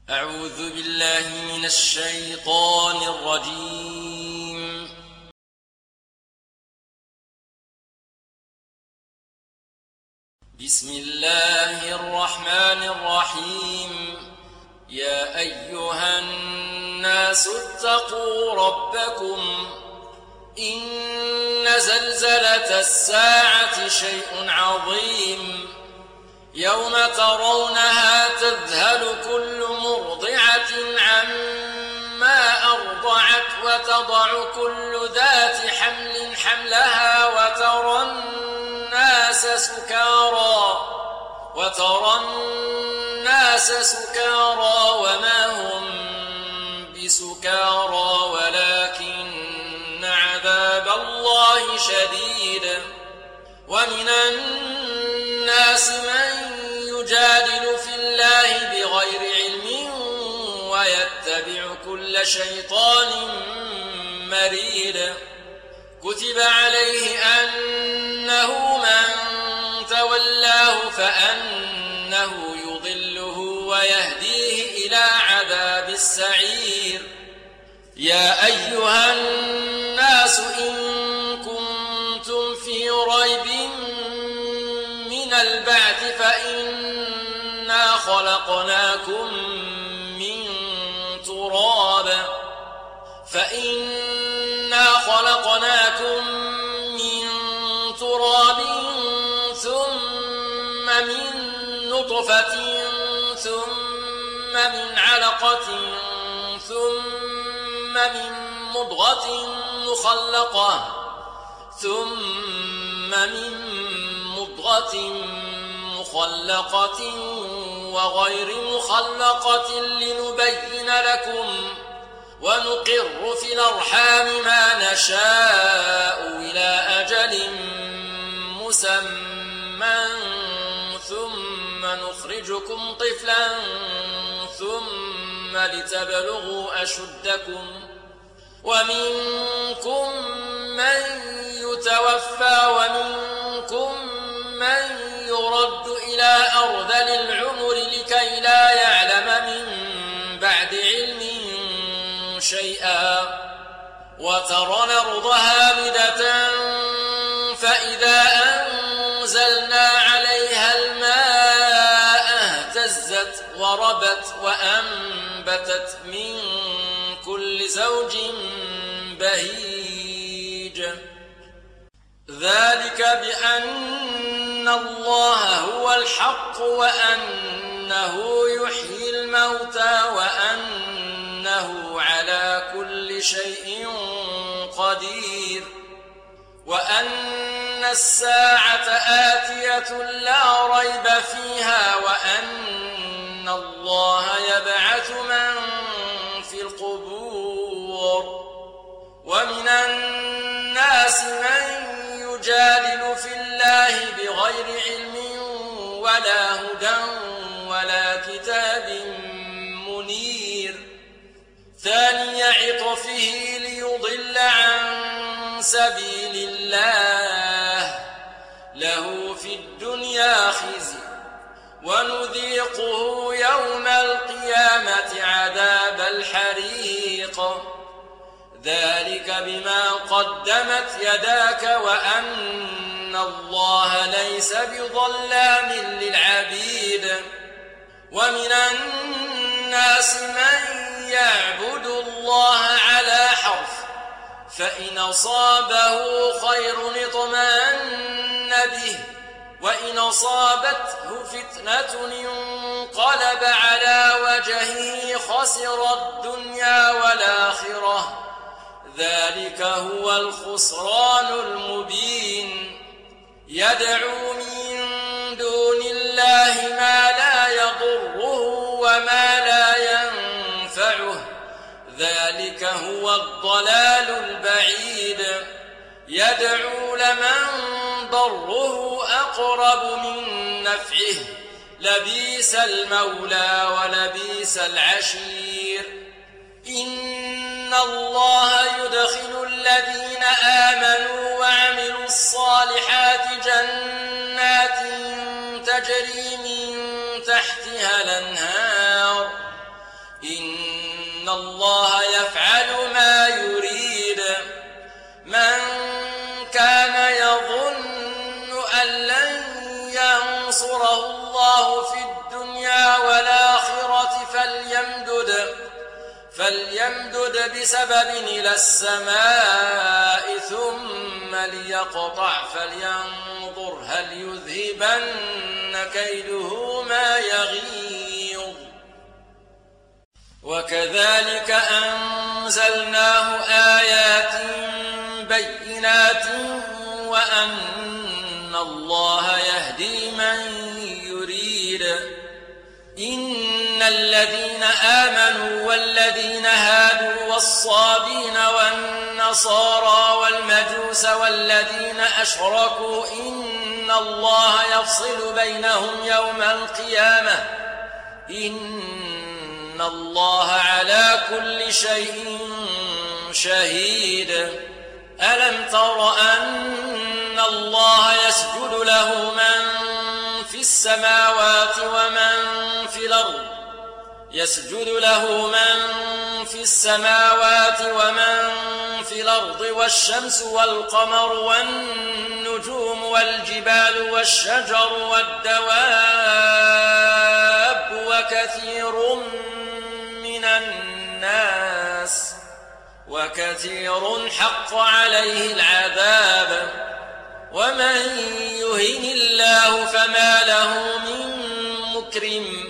أعوذ بالله من الشيطان الرجيم. بسم الله الرحمن الرحيم. يا أيها الناس اتقوا ربكم إن زلزلة الساعة شيء عظيم يوم ترونها تذهل كل مرضعة عما أرضعت وتضع كل ذات حمل حملها وترى الناس سكارى وما هم بسكارى ولكن عذاب الله شديد. ومن الناس من يجادل في الله بغير علم ويتبع كل شيطان مريد. كتب عليه أنه من تولاه فأنه يضله ويهديه إلى عذاب السعير. يا أيها الناس إن كنتم في ريب من البعث فإنا خلقناكم من تراب ثم من نطفة ثم من علقة ثم من مضغة مخلقة وغير مخلقة لنبين لكم ونقر في الأرحام ما نشاء إلى أجل مسمى ثم نخرجكم طفلا ثم لتبلغوا أشدكم ومنكم من يتوفى ومنكم من يرد إلى أرذل العمر لكي لا يعلم من بعد علم شيئا. وترى الأرض هامدة فإذا أنزلنا عليها الماء اهتزت وربت وأنبتت من كل زوج بهيج. ذلك بأن الله هو الحق وأنه يحيي الموتى وأنه على كل شيء قدير وأن الساعة آتية لا ريب فيها وأن الله يبعث من في القبور. ومن الناس من يجادل في الله بغير علم ولا هدى ولا كتاب منير. ثاني عطفه ليضل عن سبيل الله له في الدنيا خزي ونذيقه يوم القيامة عذاب الحريق. ذلك بما قدمت يداك وأن الله ليس بظلام للعبيد. ومن الناس من يعبد الله على حرف فإن أصابه خير اطمأن به وإن أصابته فتنة انقلب على وجهه خسر الدنيا والآخرة. ذلك هو الخسران المبين. يدعو من دون الله ما لا يضره وما لا ينفعه. ذلك هو الضلال البعيد. يدعو لمن ضره أقرب من نفعه لبئس المولى ولبئس العشير. إن الله يدخل الذين آمنوا وعملوا الصالحات جنات تجري من تحتها الأنهار إن الله يفعل ما يريد. من كان يظن أن لن ينصره الله في الدنيا والآخرة فليمدد بسبب إلى السماء ثم ليقطع فلينظر هل يذهبن كيده ما يغيظ. وكذلك أنزلناه آيات بينات وأن الله يهدي من يريد. إن الذين آمنوا والذين هادوا والصابين والنصارى والمجوس والذين أشركوا إن الله يفصل بينهم يوم القيامة إن الله على كل شيء شهيد. ألم تر أن الله يسجد له من في السماوات ومن في الأرض والشمس والقمر والنجوم والجبال والشجر والدواب وكثير حق عليه العذاب. ومن يهن الله فما له من مكرم.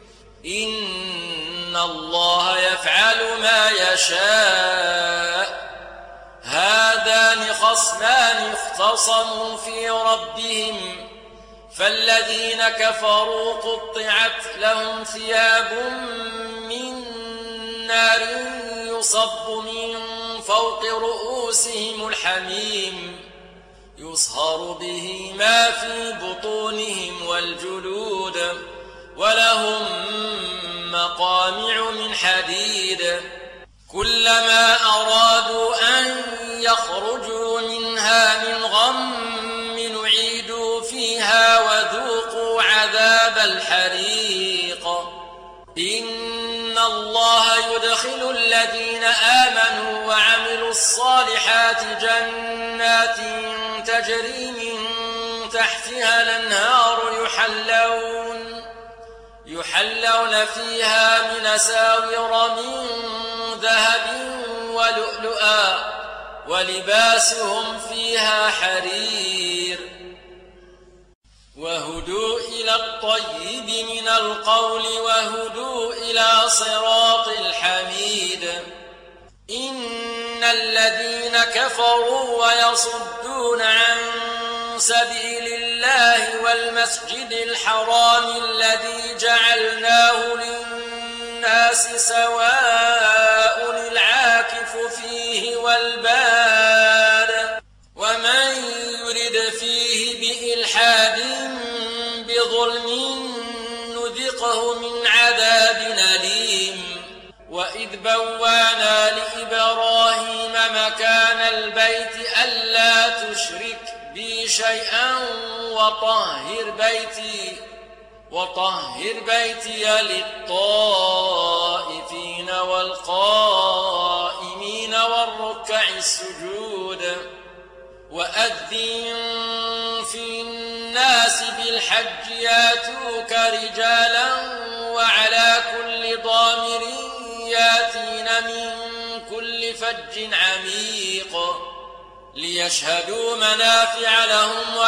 إن الله يفعل ما يشاء. هذان خصمان اختصموا في ربهم فالذين كفروا قطعت لهم ثياب من نار يصب من فوق رؤوسهم الحميم يصهر به ما في بطونهم والجلود ولهم مقامع من حديد. كلما أرادوا أن يخرجوا منها من غم نعيدوا فيها وذوقوا عذاب الحريق. إن الله يدخل الذين آمنوا وعملوا الصالحات جنات تجري من تحتها الأنهار يحلون فيها من أساور من ذهب ولؤلؤا ولباسهم فيها حرير. وهدوا إلى الطيب من القول وهدوا إلى صراط الحميد. إن الذين كفروا ويصدون عن سبيل الله والمسجد الحرام الذي جعلناه للناس سواء العاكف فيه والباد ومن يرد فيه بإلحاد بظلم نذقه من عذاب أليم. وإذ بوانا لإبراهيم مكان البيت ألا تشرك بي شيئا وطهر بيتي للطائفين والقائمين والركع السجود. وأذن في الناس بالحج ياتوك رجالا وعلى كل ضامر ياتين من كل فج عميق ليشهدوا منافع لهم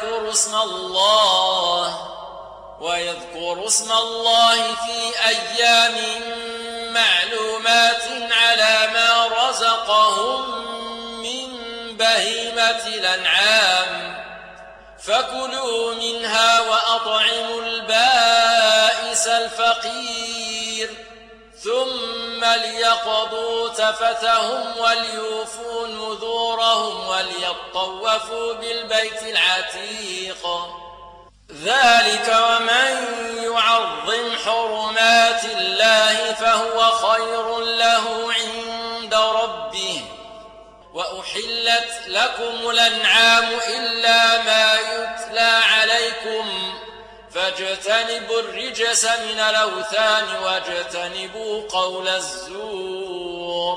ويذكروا اسم الله في أيام معلومات على ما رزقهم من بهيمة الأنعام فكلوا منها وأطعموا البائس الفقير ثم ليقضوا تفتهم وليوفوا نذورهم وليطوفوا بالبيت العتيق. ذلك ومن يعظم حرمات الله فهو خير له عند ربه. وأحلت لكم الأنعام إلا ما يتلى عليكم فاجتنبوا الرجس من الأوثان واجتنبوا قول الزور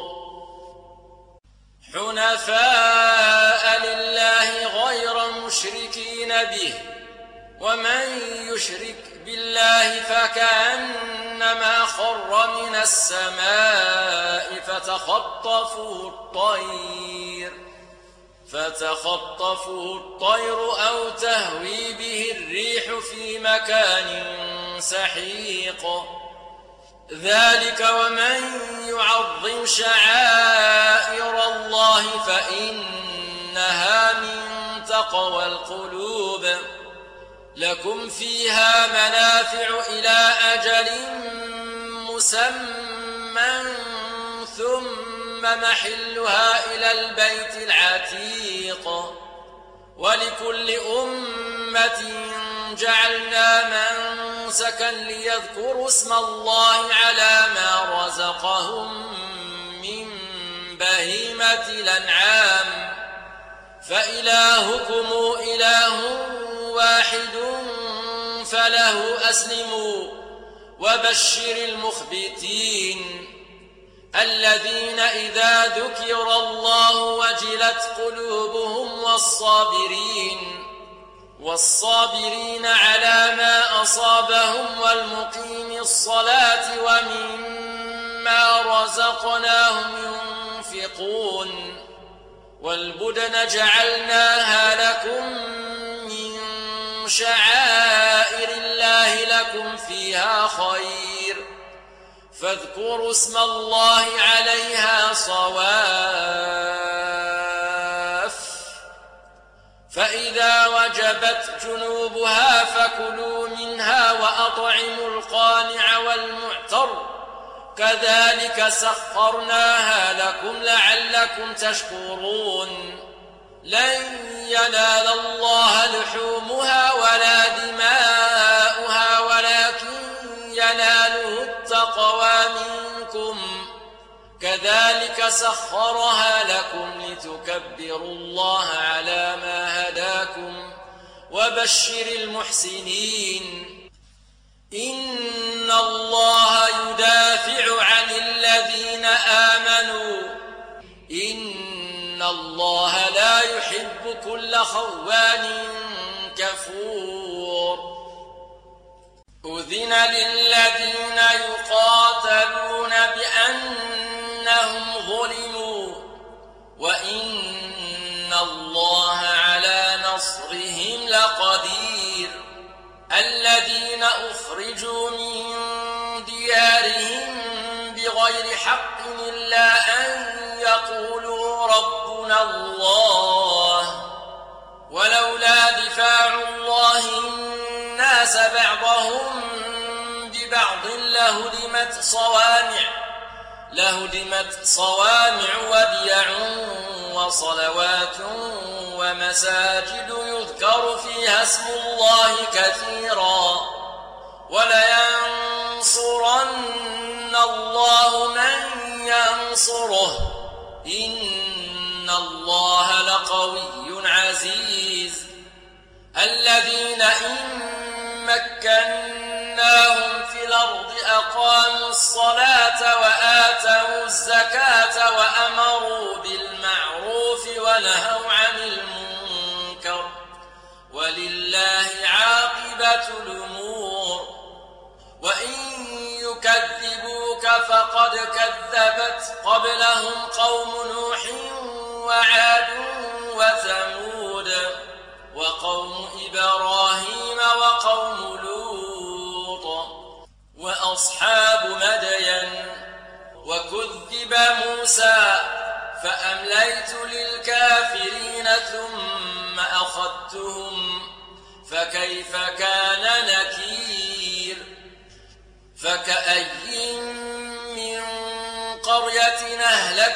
حنفاء لله غير مشركين به ومن يشرك بالله فكأنما خر من السماء فتخطفه الطير أو تهوي به الريح في مكان سحيق ذلك ومن يعظم شعائر الله فإنها من تقوى القلوب لكم فيها منافع إلى أجل مسمى ثم محلها إلى البيت العتيق ولكل أمة جعلنا منسكا ليذكروا اسم الله على ما رزقهم من بهيمة الأنعام فإلهكم إله واحد فله أسلموا وبشر المخبتين الذين إذا ذكر الله وجلت قلوبهم والصابرين على ما أصابهم والمقيم الصلاة ومما رزقناهم ينفقون والبدن جعلناها لكم من شعائر الله لكم فيها خير فاذكروا اسم الله عليها صواف فإذا وجبت جنوبها فكلوا منها وأطعموا القانع والمعتر كذلك سخرناها لكم لعلكم تشكرون لن ينال الله لحومها ولا دماؤها ولكن يناله التقوى منكم كذلك سخرها لكم لتكبروا الله على ما هداكم وبشر المحسنين إن الله يدافع عن الذين آمنوا إن الله لا يحب كل خوان كفور أذن للذين يقاتلون بأنهم ظلموا وإن الله على نصرهم لقدير الذين أخرجوا من ديارهم بغير حق إلا أن يقولوا ربنا الله ولولا دفاع الله الناس بعضهم ببعض لهدمت صوامع وبيع وصلوات ومساجد يذكر فيها اسم الله كثيرا ولينصرن الله من ينصره إن الله لقوي عزيز الذين إن مكناهم في الأرض أقاموا الصلاة وآتوا الزكاة وأمروا بالمعروف ونهوا عن المنكر ولله عاقبة الأمور وإن يكذبوك فقد كذبت قبلهم قوم نوح وعاد وثمود وقوم إبراهيم وقوم لوط وأصحاب مدين وكذب موسى فأمليت للكافرين ثم أخذتهم فكيف كان نكير فكأي من قرية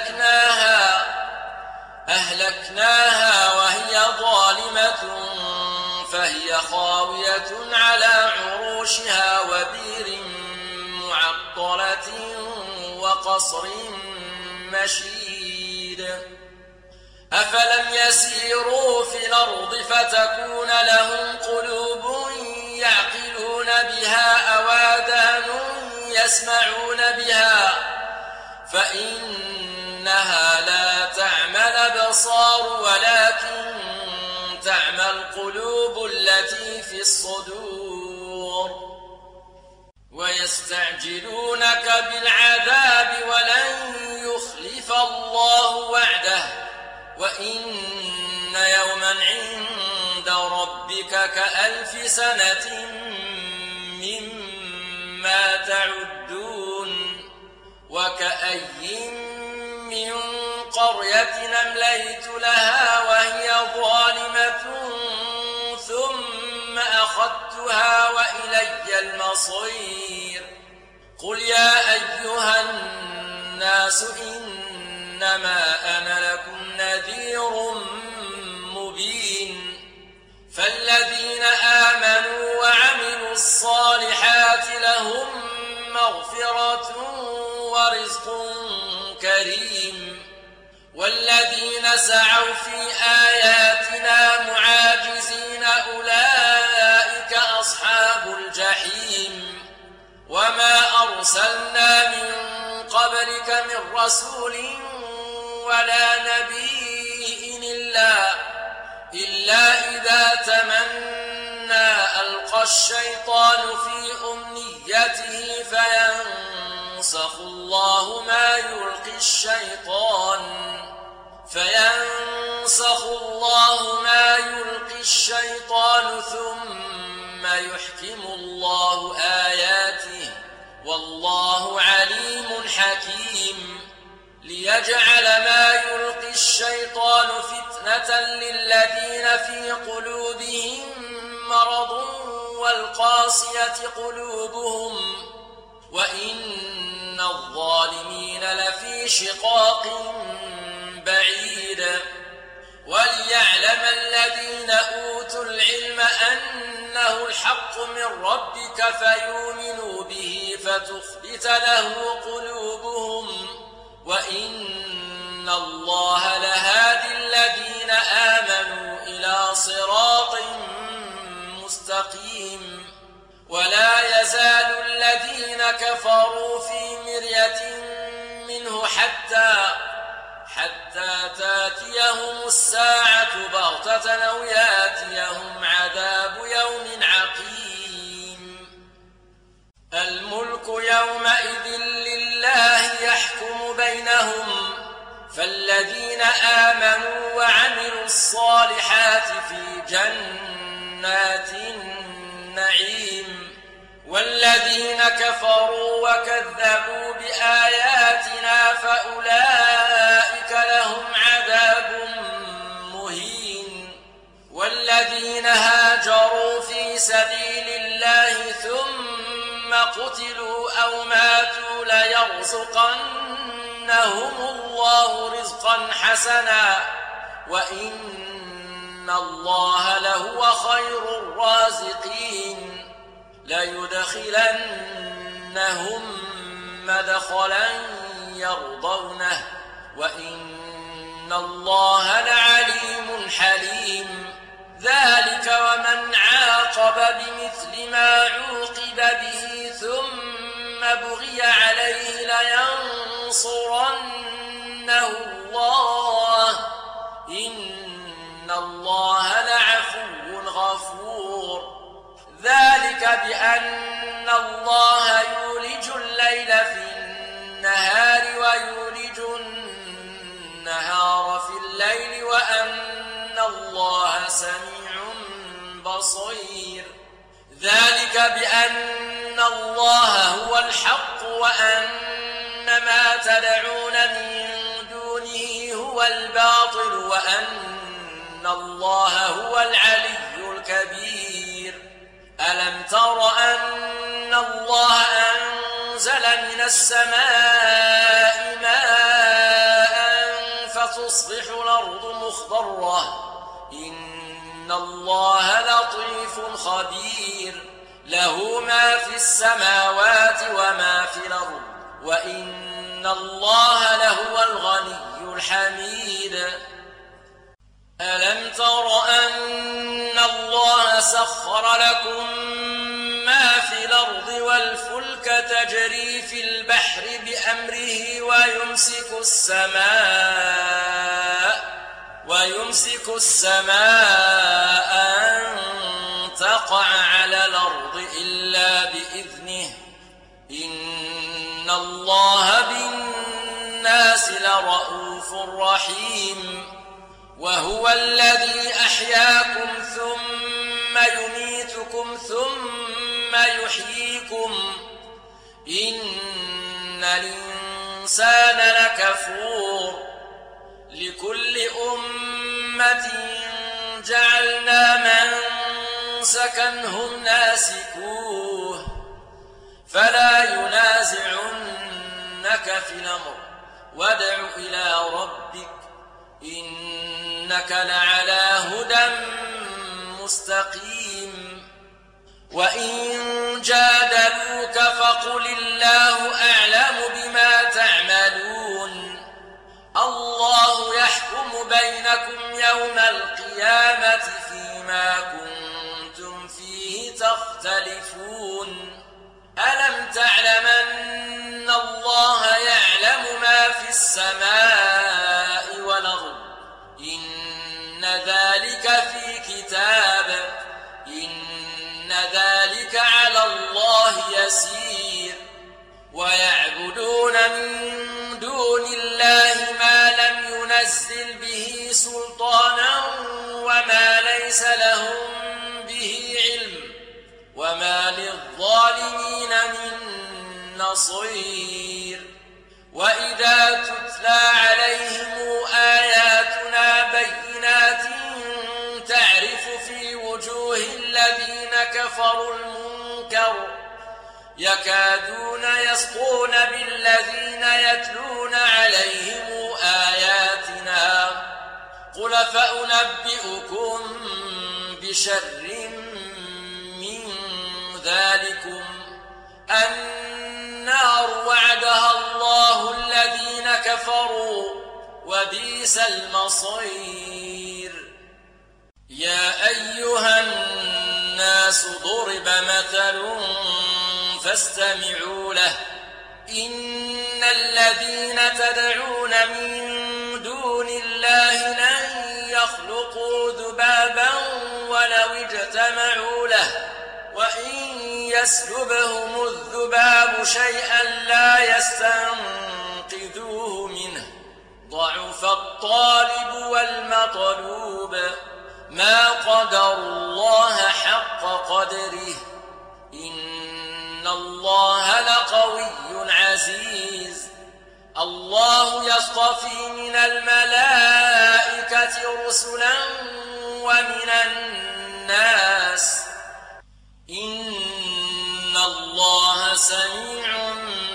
أهلكناها وهي ظالمة فهي خاوية على عروشها وبئر معطلة وقصر مشيد أفلم يسيروا في الأرض فتكون لهم قلوب يعقلون بها أو آذان يسمعون بها فإنها لا تعمى الأبصار ولكن تعمى القلوب التي في الصدور. ويستعجلونك بالعذاب ولن يخلف الله وعده وإن يوما عند ربك كألف سنة مما تعدون. وكأي من قرية أمليت لها وهي ظالمة ثم أخذتها وإلي المصير. قل يا أيها الناس إنما أنا لكم نذير مبين. فالذين آمنوا وعملوا الصالحات لهم مغفرة ورزق كريم. والذين سعوا في آياتنا معاجزين أولئك أصحاب الجحيم. وما أرسلنا من قبلك من رسول ولا نبي إلا إذا تمنى ألقى الشيطان في أمنيته فينسخ الله ما يلقي الشيطان ثم يحكم الله آياته والله عليم حكيم. ليجعل ما يلقي الشيطان فتنة للذين في قلوبهم مرض والقاسية قلوبهم وإن الظالمين لفي شقاق بعيد. وليعلم الذين أوتوا العلم أنه الحق من ربك فيؤمنوا به فتخبت له قلوبهم وإن الله لهادي الذين آمنوا إلى صراط مستقيم. ولا يزال الذين كفروا في مرية منه حتى تاتيهم الساعة بغتة أو ياتيهم عذاب يوم عقيم. الملك يومئذ لله يحكم بينهم فالذين آمنوا وعملوا الصالحات في جنات النعيم والذين كفروا وكذبوا بآياتنا فأولئك لهم عذاب مهين. والذين هاجروا في سبيل الله ثم قتلوا أو ماتوا ليرزقنهم الله رزقا حسنا وإن الله لهو خير الرازقين. ليدخلنهم مدخلا يرضونه وإن الله لعليم حليم. ذلك ومن عاقب بمثل ما عوقب به ثم بغي عليه لينصرنه الله إن الله لعفو غفور. ذلك بأن الله يولج الليل في النهار ويولج النهار في الليل وأن الله سميع بصير. ذلك بأن الله هو الحق وأن ما تدعون من دونه هو الباطل وأن الله هو العلي الكبير. ألم تر أن الله أنزل من السماء ماء فتصبح الأرض مخضرة إن الله لطيف خبير. له ما في السماوات وما في الأرض وإن الله لهو الغني الحميد. ألم تر أن الله سخر لكم ما في والفلك تجري في البحر بأمره ويمسك السماء أن تقع على الأرض إلا بإذنه إن الله بالناس لرءوف رحيم وهو الذي أحياكم ثم يميتكم ثم يحييكم إن الإنسان لكفور لكل أمة جعلنا منسكا هم ناسكوه فلا ينازعنك في الأمر وادع إلى ربك إنك لعلى هدى مستقيم وإن جادلوك فقل الله أعلم بما تعملون الله يحكم بينكم يوم القيامة فيما كنتم فيه تختلفون ألم تعلم أن الله يعلم ما في السماء والأرض إن ذلك في كتاب إن ذلك على الله يسير ويعبدون من دون الله ما لم ينزل به سلطانا وما ليس لهم به علم وما للظالمين من نصير وإذا تتلى عليهم آياتنا بينات تعرف في وجوه الذين كفروا المنكر يكادون يسطون بالذين يتلون عليهم آياتنا قل فأنبئكم بشر من ذلكم النار وعدها الله الذين كفروا وبئس المصير يا أيها الناس ضرب مثل فاستمعوا له إن الذين تدعون من دون الله لن يخلقوا ذبابا ولو اجتمعوا له وإن يسلبهم الذباب شيئا لا يستنقذوه منه ضعف الطالب والمطلوب ما قدر الله حق قدره إن الله لقوي عزيز الله يصطفي من الملائكة رسلا ومن الناس إن الله سميع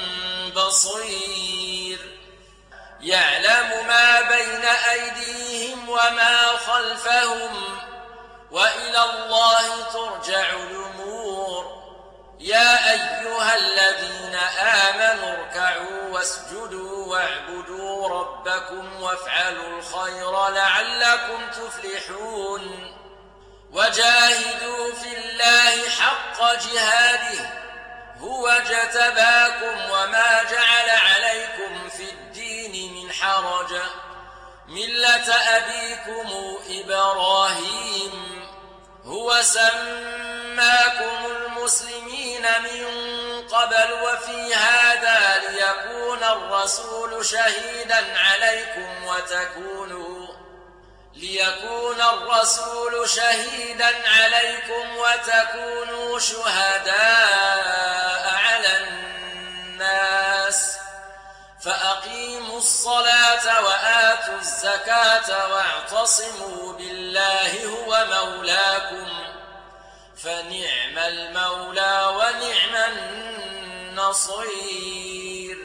بصير يعلم ما بين أيديهم وما خلفهم وإلى الله ترجع الأمور يا أيها الذين آمنوا اركعوا واسجدوا واعبدوا ربكم وافعلوا الخير لعلكم تفلحون وجاهدوا في الله حق جهاده هو اجتباكم وما جعل عليكم في الدين من حرج ملة أبيكم إبراهيم هو سماكم المسلمين من قبل وفي هذا ليكون الرسول شهيدا عليكم وتكونوا شهداء على الناس فأقيموا الصلاة وآتوا الزكاة واعتصموا بالله هو مولاكم فنعم المولى ونعم النصير